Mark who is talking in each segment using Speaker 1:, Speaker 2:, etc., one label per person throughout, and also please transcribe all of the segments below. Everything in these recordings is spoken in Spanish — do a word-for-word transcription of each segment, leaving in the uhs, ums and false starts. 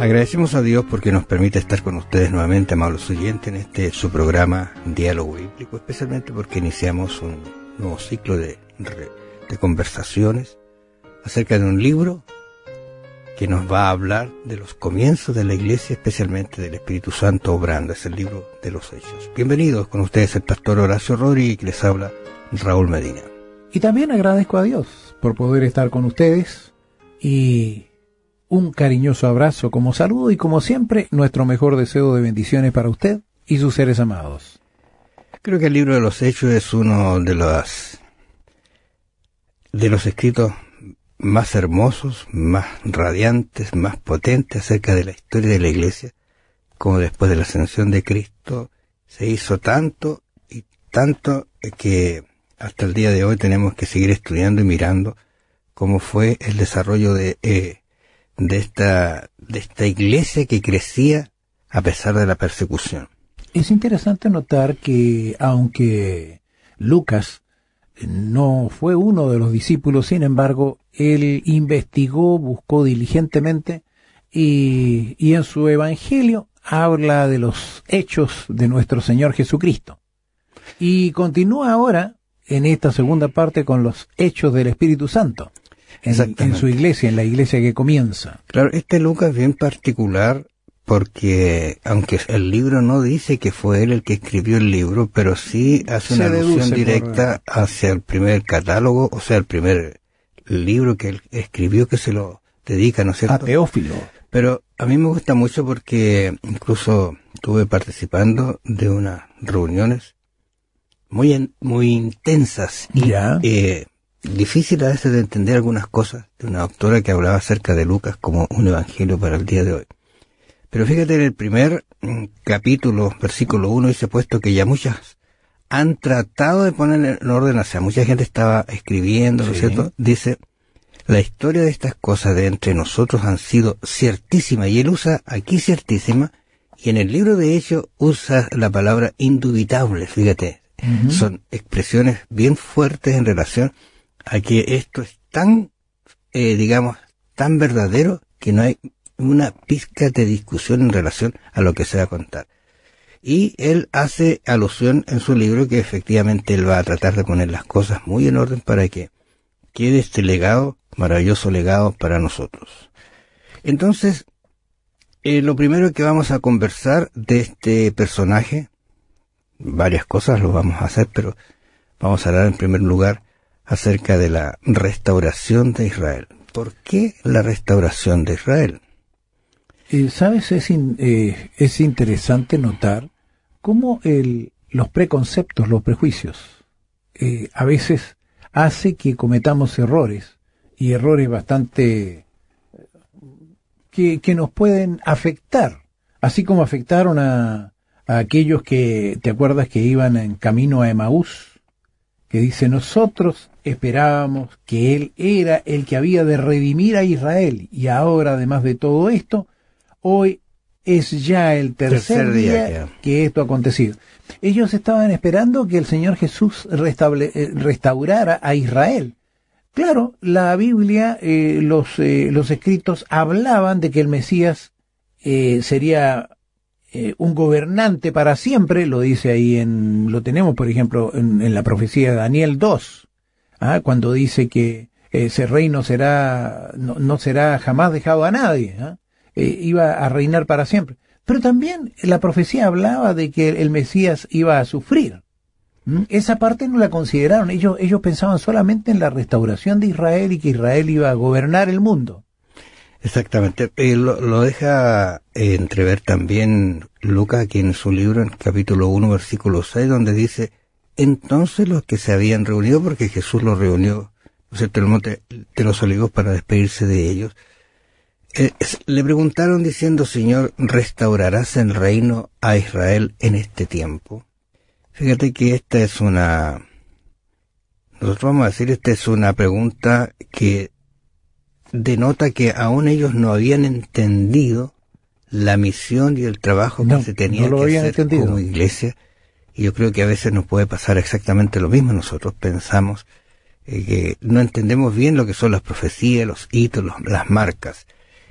Speaker 1: Agradecemos a Dios porque nos permite estar con ustedes nuevamente, amables oyentes, en este su programa Diálogo Bíblico, especialmente porque iniciamos un nuevo ciclo de, de conversaciones acerca de un libro que nos va a hablar de los comienzos de la Iglesia, especialmente del Espíritu Santo obrando. Es el libro de los Hechos. Bienvenidos con ustedes el pastor Horacio Rodríguez, que les habla Raúl Medina.
Speaker 2: Y también agradezco a Dios por poder estar con ustedes y un cariñoso abrazo como saludo y como siempre nuestro mejor deseo de bendiciones para usted y sus seres amados.
Speaker 1: Creo que el libro de los Hechos es uno de los de los escritos más hermosos, más radiantes, más potentes acerca de la historia de la Iglesia, como después de la ascensión de Cristo se hizo tanto y tanto que hasta el día de hoy tenemos que seguir estudiando y mirando cómo fue el desarrollo de eh, de esta de esta Iglesia que crecía a pesar de la persecución.
Speaker 2: Es interesante notar que aunque Lucas no fue uno de los discípulos, sin embargo, él investigó, buscó diligentemente y, y en su evangelio habla de los hechos de nuestro Señor Jesucristo. Y continúa ahora en esta segunda parte con los hechos del Espíritu Santo en, en su iglesia, en la iglesia que comienza.
Speaker 1: Claro, este Lucas es bien particular porque, aunque el libro no dice que fue él el que escribió el libro, pero sí hace una alusión directa por... hacia el primer catálogo, o sea, el primer libro que él escribió, que se lo dedica, ¿no es cierto?,
Speaker 2: a Teófilo.
Speaker 1: Pero a mí me gusta mucho porque incluso estuve participando de unas reuniones muy en, muy intensas y eh, difíciles a veces de entender algunas cosas de una doctora que hablaba acerca de Lucas como un evangelio para el día de hoy. Pero fíjate, en el primer capítulo, versículo uno, dice puesto que ya muchas han tratado de poner en orden, o sea, mucha gente estaba escribiendo, ¿no es
Speaker 2: sí.
Speaker 1: cierto? Dice, la historia de estas cosas de entre nosotros han sido ciertísima, y él usa aquí ciertísima, y en el libro de Hechos usa la palabra indubitable, fíjate. Uh-huh. Son expresiones bien fuertes en relación a que esto es tan, eh, digamos, tan verdadero que no hay una pizca de discusión en relación a lo que se va a contar. Y él hace alusión en su libro que efectivamente él va a tratar de poner las cosas muy en orden para que quede este legado, maravilloso legado para nosotros. Entonces, eh, lo primero que vamos a conversar de este personaje, varias cosas lo vamos a hacer, pero vamos a hablar en primer lugar acerca de la restauración de Israel. ¿Por qué la restauración de Israel?
Speaker 2: Eh, Sabes, es, in, eh, es interesante notar cómo el, los preconceptos, los prejuicios, eh, a veces hace que cometamos errores, y errores bastante que, que nos pueden afectar, así como afectaron a, a aquellos que, ¿te acuerdas?, que iban en camino a Emaús, que dice, nosotros esperábamos que él era el que había de redimir a Israel, y ahora, además de todo esto, hoy es ya el tercer, tercer día, día que esto ha acontecido. Ellos estaban esperando que el Señor Jesús restable, eh, restaurara a Israel. Claro, la Biblia, eh, los, eh, los escritos hablaban de que el Mesías eh, sería eh, un gobernante para siempre, lo dice ahí en, lo tenemos por ejemplo en, en la profecía de Daniel dos, ¿ah? Cuando dice que ese reino será, no, no será jamás dejado a nadie, ¿ah? Eh, iba a reinar para siempre. Pero también la profecía hablaba de que el Mesías iba a sufrir. ¿Mm? Esa parte no la consideraron. Ellos, ellos pensaban solamente en la restauración de Israel y que Israel iba a gobernar el mundo.
Speaker 1: Exactamente. Eh, lo, lo deja eh, entrever también Lucas aquí en su libro, en capítulo uno, versículo seis, donde dice, entonces los que se habían reunido, porque Jesús los reunió, ¿no es cierto?, en el monte de los olivos para despedirse de ellos, Eh, le preguntaron diciendo, Señor, ¿restaurarás el reino a Israel en este tiempo? Fíjate que esta es una, nosotros vamos a decir, esta es una pregunta que denota que aún ellos no habían entendido la misión y el trabajo no, que se tenía no que hacer entendido. Como iglesia. Y yo creo que a veces nos puede pasar exactamente lo mismo. Nosotros pensamos eh, que no entendemos bien lo que son las profecías, los hitos, los, las marcas.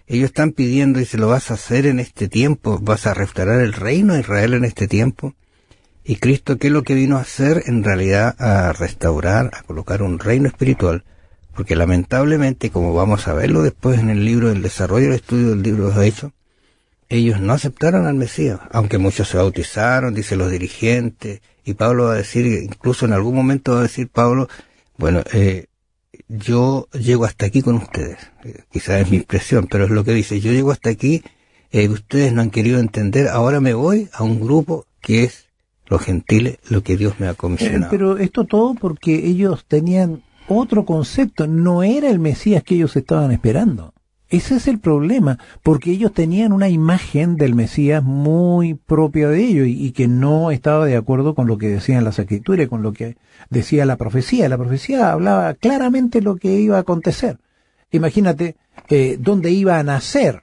Speaker 1: Ellos están pidiendo, y se lo vas a hacer en este tiempo, vas a restaurar el reino de Israel en este tiempo. Y Cristo, ¿qué es lo que vino a hacer? En realidad, a restaurar, a colocar un reino espiritual. Porque lamentablemente, como vamos a verlo después en el libro del desarrollo del estudio del libro de los Hechos, ellos no aceptaron al Mesías, aunque muchos se bautizaron, dicen los dirigentes, y Pablo va a decir, incluso en algún momento va a decir Pablo, bueno, eh, yo llego hasta aquí con ustedes. Eh, quizás es mi expresión, pero es lo que dice, yo llego hasta aquí, eh, ustedes no han querido entender, ahora me voy a un grupo que es los gentiles, lo que Dios me ha comisionado.
Speaker 2: Eh, pero esto todo porque ellos tenían otro concepto, no era el Mesías que ellos estaban esperando. Ese es el problema, porque ellos tenían una imagen del Mesías muy propia de ellos y, y que no estaba de acuerdo con lo que decían las Escrituras, con lo que decía la profecía. La profecía hablaba claramente lo que iba a acontecer. Imagínate eh, dónde iba a nacer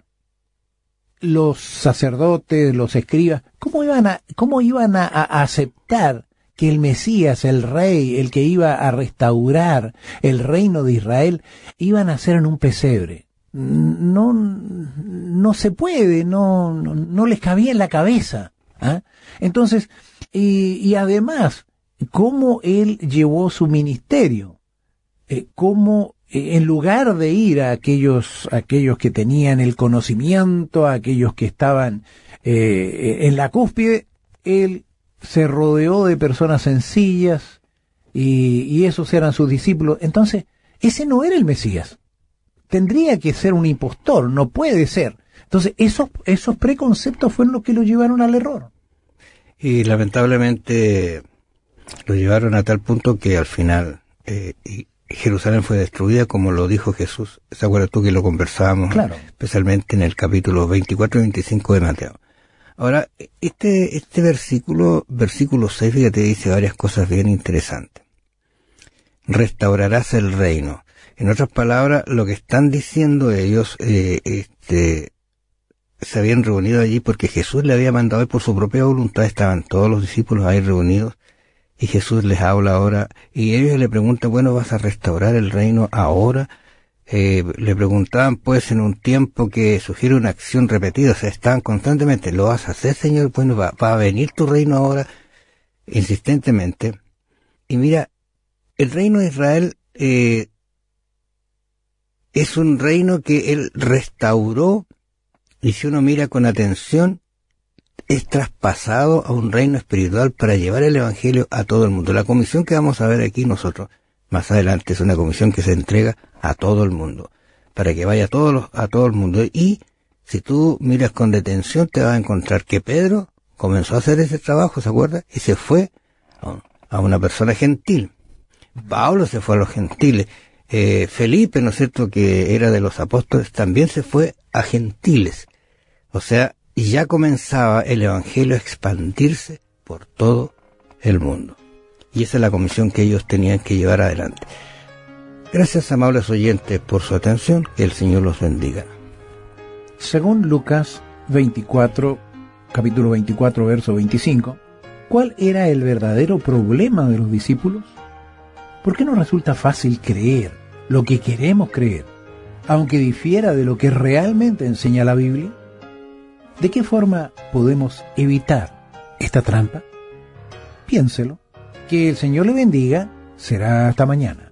Speaker 2: los sacerdotes, los escribas, cómo iban a, cómo iban a, a aceptar que el Mesías, el rey, el que iba a restaurar el reino de Israel, iba a nacer en un pesebre. No, no se puede, no, no, no les cabía en la cabeza. ¿Ah? Entonces, y, y además, cómo él llevó su ministerio, eh, cómo eh, en lugar de ir a aquellos, aquellos que tenían el conocimiento, a aquellos que estaban eh, en la cúspide, él se rodeó de personas sencillas y, y esos eran sus discípulos. Entonces, ese no era el Mesías. Tendría que ser un impostor, no puede ser. Entonces, esos, esos preconceptos fueron los que lo llevaron al error.
Speaker 1: Y lamentablemente lo llevaron a tal punto que al final eh, Jerusalén fue destruida, como lo dijo Jesús. ¿Se acuerdas tú que lo conversábamos?
Speaker 2: Claro.
Speaker 1: Especialmente en el capítulo veinticuatro y veinticinco de Mateo. Ahora, este, este versículo, versículo seis, fíjate, dice varias cosas bien interesantes. Restaurarás el reino. En otras palabras, lo que están diciendo ellos, eh, este, se habían reunido allí porque Jesús le había mandado y por su propia voluntad estaban todos los discípulos ahí reunidos y Jesús les habla ahora y ellos le preguntan, bueno, ¿vas a restaurar el reino ahora? Eh, le preguntaban pues en un tiempo que sugiere una acción repetida, o sea, estaban constantemente, ¿lo vas a hacer, Señor? Bueno, va, va a venir tu reino ahora, insistentemente. Y mira, el reino de Israel, eh, es un reino que él restauró y si uno mira con atención es traspasado a un reino espiritual para llevar el evangelio a todo el mundo. La comisión que vamos a ver aquí nosotros más adelante es una comisión que se entrega a todo el mundo para que vaya a todos los, a todo el mundo. Y si tú miras con detención te vas a encontrar que Pedro comenzó a hacer ese trabajo, ¿se acuerda? Y se fue a una persona gentil. Pablo se fue a los gentiles. Eh, Felipe, ¿no es cierto?, que era de los apóstoles, también se fue a gentiles. O sea, ya comenzaba el evangelio a expandirse por todo el mundo. Y esa es la comisión que ellos tenían que llevar adelante. Gracias, amables oyentes, por su atención. Que el Señor los bendiga.
Speaker 2: Según Lucas veinticuatro, capítulo veinticuatro, verso veinticinco, ¿cuál era el verdadero problema de los discípulos? ¿Por qué nos resulta fácil creer lo que queremos creer, aunque difiera de lo que realmente enseña la Biblia? ¿De qué forma podemos evitar esta trampa? Piénselo. Que el Señor le bendiga. Será hasta mañana.